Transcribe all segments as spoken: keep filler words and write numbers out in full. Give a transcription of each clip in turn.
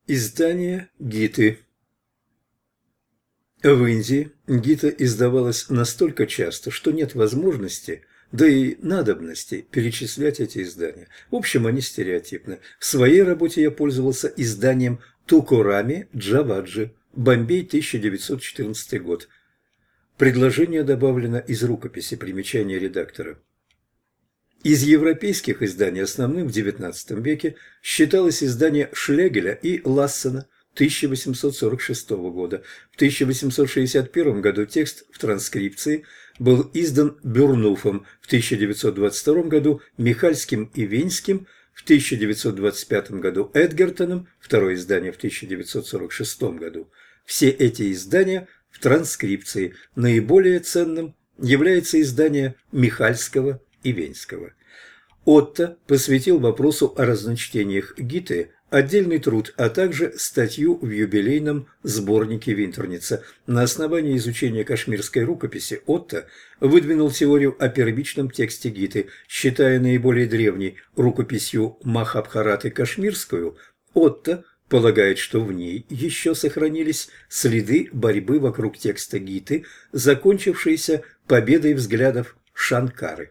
Издание Гиты. В Индии Гита издавалась настолько часто, что нет возможности, да и надобности перечислять эти издания. В общем, они стереотипны. В своей работе я пользовался изданием Тукурами Джаваджи, Бомбей, тысяча девятьсот четырнадцатый год. Предложение добавлено из рукописи, примечания редактора. Из европейских изданий основным в девятнадцатом веке считалось издание Шлегеля и Лассена тысяча восемьсот сорок шестого года. В тысяча восемьсот шестьдесят первом году текст в транскрипции был издан Бюрнуфом, в тысяча девятьсот двадцать втором году Михальским и Венским, в тысяча девятьсот двадцать пятом году Эдгертоном, второе издание в тысяча девятьсот сорок шестом году. Все эти издания в транскрипции. Наиболее ценным является издание Михальского и Венского. Отто посвятил вопросу о разночтениях Гиты отдельный труд, а также статью в юбилейном сборнике Винтерница. На основании изучения кашмирской рукописи Отто выдвинул теорию о первичном тексте Гиты, считая наиболее древней рукописью Махабхараты кашмирскую. Отто полагает, что в ней еще сохранились следы борьбы вокруг текста Гиты, закончившейся победой взглядов Шанкары.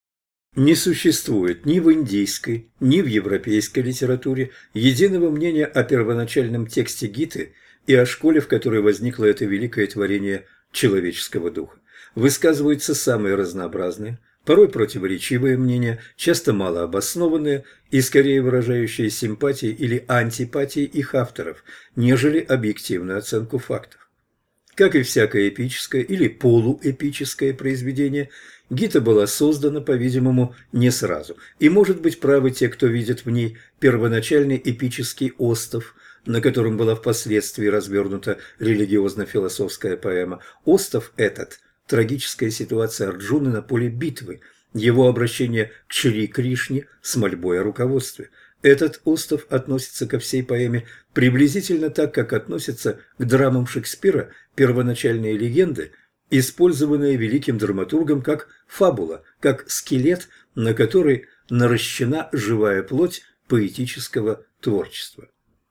Не существует ни в индийской, ни в европейской литературе единого мнения о первоначальном тексте Гиты и о школе, в которой возникло это великое творение человеческого духа. Высказываются самые разнообразные, порой противоречивые мнения, часто малообоснованные и скорее выражающие симпатии или антипатии их авторов, нежели объективную оценку фактов. Как и всякое эпическое или полуэпическое произведение, Гита была создана, по-видимому, не сразу, и, может быть, правы те, кто видит в ней первоначальный эпический остов, на котором была впоследствии развернута религиозно-философская поэма. Остов этот – трагическая ситуация Арджуны на поле битвы, его обращение к Шри Кришне с мольбой о руководстве. Этот остов относится ко всей поэме приблизительно так, как относятся к драмам Шекспира первоначальные легенды, использованные великим драматургом как фабула, как скелет, на который наращена живая плоть поэтического творчества.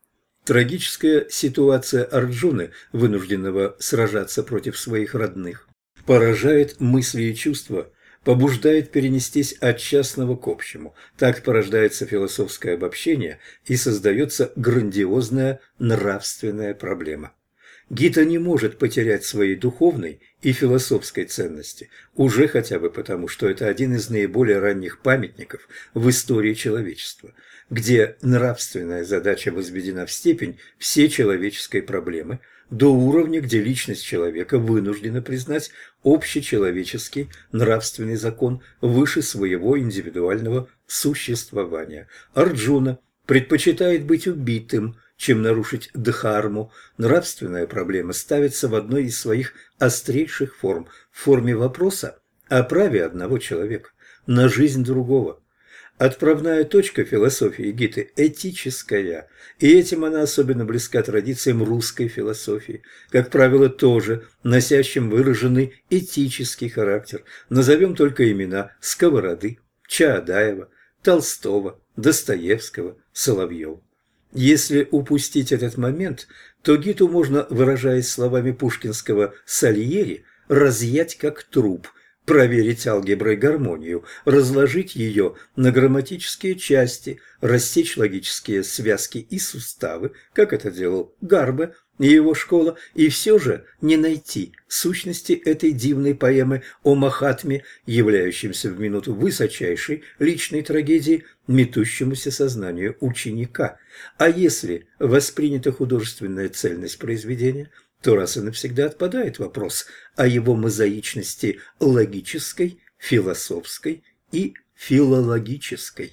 Трагическая ситуация Арджуны, вынужденного сражаться против своих родных, поражает мысли и чувства, побуждает перенестись от частного к общему. Так порождается философское обобщение и создается грандиозная нравственная проблема. Гита не может потерять своей духовной и философской ценности, уже хотя бы потому, что это один из наиболее ранних памятников в истории человечества, где нравственная задача возведена в степень всечеловеческой проблемы, до уровня, где личность человека вынуждена признать общечеловеческий нравственный закон выше своего индивидуального существования. Арджуна предпочитает быть убитым, чем нарушить дхарму. Нравственная проблема ставится в одной из своих острейших форм, в форме вопроса о праве одного человека на жизнь другого. Отправная точка философии Гиты – этическая, и этим она особенно близка традициям русской философии, как правило, тоже носящим выраженный этический характер. Назовем только имена Сковороды, Чаадаева, Толстого, Достоевского, Соловьева. Если упустить этот момент, то Гиту можно, выражаясь словами пушкинского Сальери, разъять как труп, проверить алгеброй гармонию, разложить ее на грамматические части, рассечь логические связки и суставы, как это делал Гарбе и его школа, и все же не найти сущности этой дивной поэмы о Махатме, являющемся в минуту высочайшей личной трагедии метущемуся сознанию ученика. А если воспринята художественная цельность произведения, то раз и навсегда отпадает вопрос о его мозаичности логической, философской и филологической.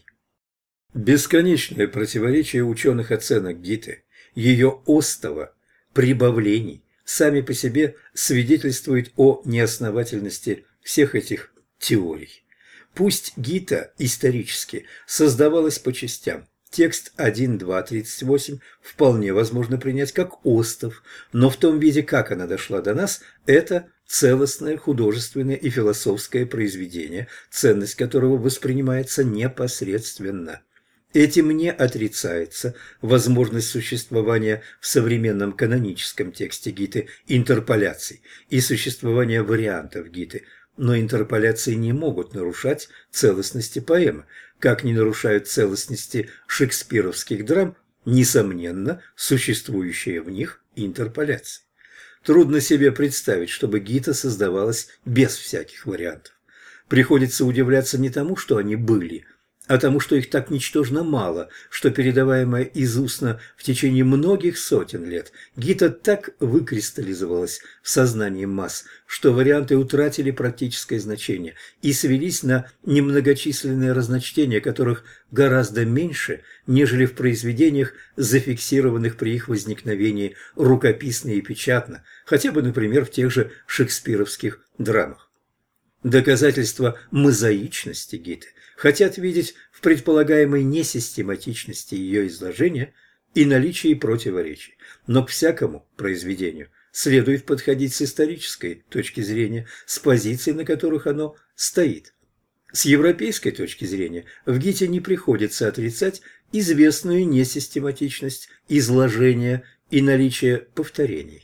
Бесконечное противоречие ученых оценок Гиты, ее остова, прибавлений, сами по себе свидетельствуют о неосновательности всех этих теорий. Пусть Гита исторически создавалась по частям, текст один, два, тридцать восемь вполне возможно принять как остов, но в том виде, как она дошла до нас, это целостное художественное и философское произведение, ценность которого воспринимается непосредственно. Этим не отрицается возможность существования в современном каноническом тексте Гиты интерполяций и существования вариантов Гиты, но интерполяции не могут нарушать целостности поэмы, как не нарушают целостности шекспировских драм, несомненно, существующие в них интерполяции. Трудно себе представить, чтобы Гита создавалась без всяких вариантов. Приходится удивляться не тому, что они были, а тому, что их так ничтожно мало, что передаваемое из устно в течение многих сотен лет, Гита так выкристаллизовалась в сознании масс, что варианты утратили практическое значение и свелись на немногочисленные разночтения, которых гораздо меньше, нежели в произведениях, зафиксированных при их возникновении рукописно и печатно, хотя бы, например, в тех же шекспировских драмах. Доказательства мозаичности Гиты хотят видеть в предполагаемой несистематичности ее изложения и наличии противоречий, но к всякому произведению следует подходить с исторической точки зрения, с позиций, на которых оно стоит. С европейской точки зрения в Гите не приходится отрицать известную несистематичность изложения и наличие повторений.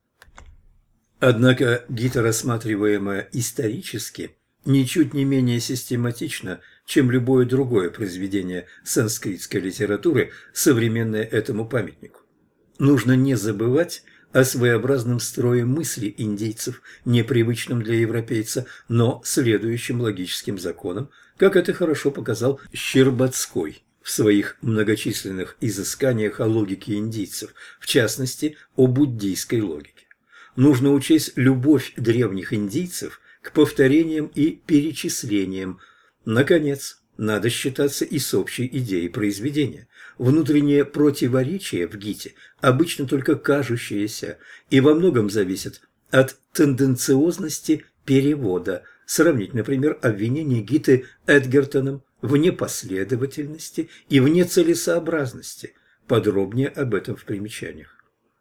Однако Гита, рассматриваемая исторически, ничуть не менее систематична, чем любое другое произведение санскритской литературы, современное этому памятнику. Нужно не забывать о своеобразном строе мысли индейцев, непривычном для европейца, но следующим логическим законам, как это хорошо показал Щербацкой в своих многочисленных изысканиях о логике индийцев, в частности, о буддийской логике. Нужно учесть любовь древних индийцев к повторениям и перечислениям. Наконец, надо считаться и с общей идеей произведения. Внутреннее противоречие в Гите обычно только кажущееся и во многом зависит от тенденциозности перевода. Сравнить, например, обвинение Гиты Эдгертоном в непоследовательности и в нецелесообразности. Подробнее об этом в примечаниях.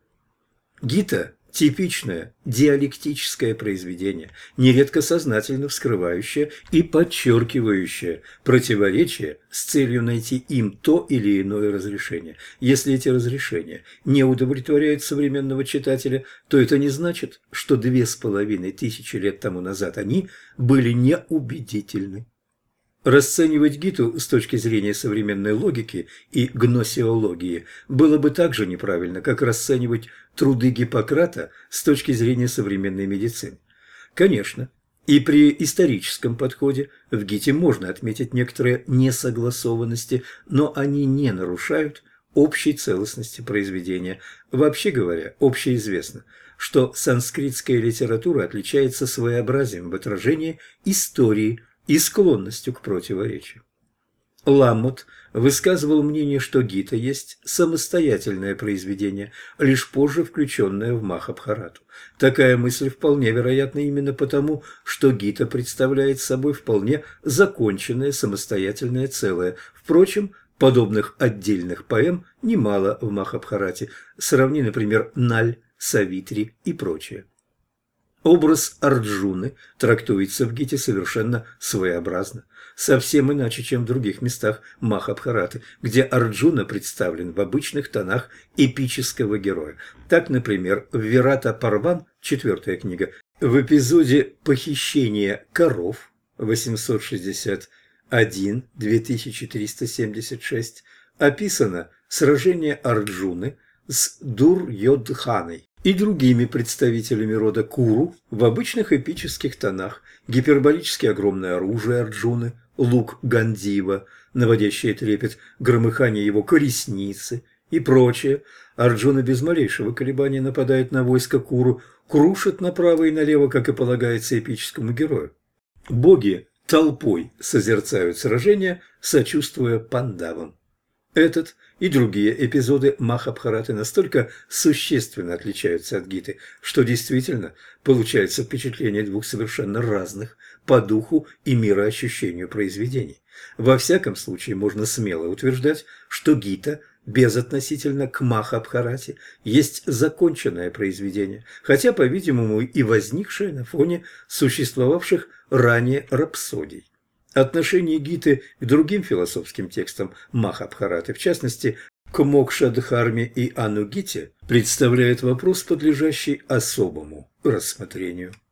Гита – типичное диалектическое произведение, нередко сознательно вскрывающее и подчеркивающее противоречия с целью найти им то или иное разрешение. Если эти разрешения не удовлетворяют современного читателя, то это не значит, что две с половиной тысячи лет тому назад они были неубедительны. Расценивать Гиту с точки зрения современной логики и гносеологии было бы так же неправильно, как расценивать труды Гиппократа с точки зрения современной медицины. Конечно, и при историческом подходе в Гите можно отметить некоторые несогласованности, но они не нарушают общей целостности произведения. Вообще говоря, общеизвестно, что санскритская литература отличается своеобразием в отражении истории и склонностью к противоречию. Ламмот высказывал мнение, что Гита есть самостоятельное произведение, лишь позже включенное в Махабхарату. Такая мысль вполне вероятна именно потому, что Гита представляет собой вполне законченное самостоятельное целое. Впрочем, подобных отдельных поэм немало в Махабхарате. Сравни, например, Наль, Савитри и прочее. Образ Арджуны трактуется в Гите совершенно своеобразно, совсем иначе, чем в других местах Махабхараты, где Арджуна представлен в обычных тонах эпического героя. Так, например, в Вирата Парван, четвертая книга, в эпизоде «Похищение коров» восемьсот шестьдесят один — две тысячи триста семьдесят шесть описано сражение Арджуны с Дурьодханой и другими представителями рода Куру в обычных эпических тонах, гиперболически огромное оружие Арджуны, лук Гандива, наводящее трепет, громыхание его колесницы и прочее. Арджуна без малейшего колебания нападает на войско Куру, крушит направо и налево, как и полагается эпическому герою. Боги толпой созерцают сражение, сочувствуя пандавам. Этот и другие эпизоды Махабхараты настолько существенно отличаются от Гиты, что действительно получается впечатление двух совершенно разных по духу и мироощущению произведений. Во всяком случае, можно смело утверждать, что Гита безотносительно к Махабхарате есть законченное произведение, хотя, по-видимому, и возникшее на фоне существовавших ранее рапсодий. Отношение Гиты к другим философским текстам Махабхараты, в частности, к Мокша-дхарме и Анугите, представляет вопрос, подлежащий особому рассмотрению.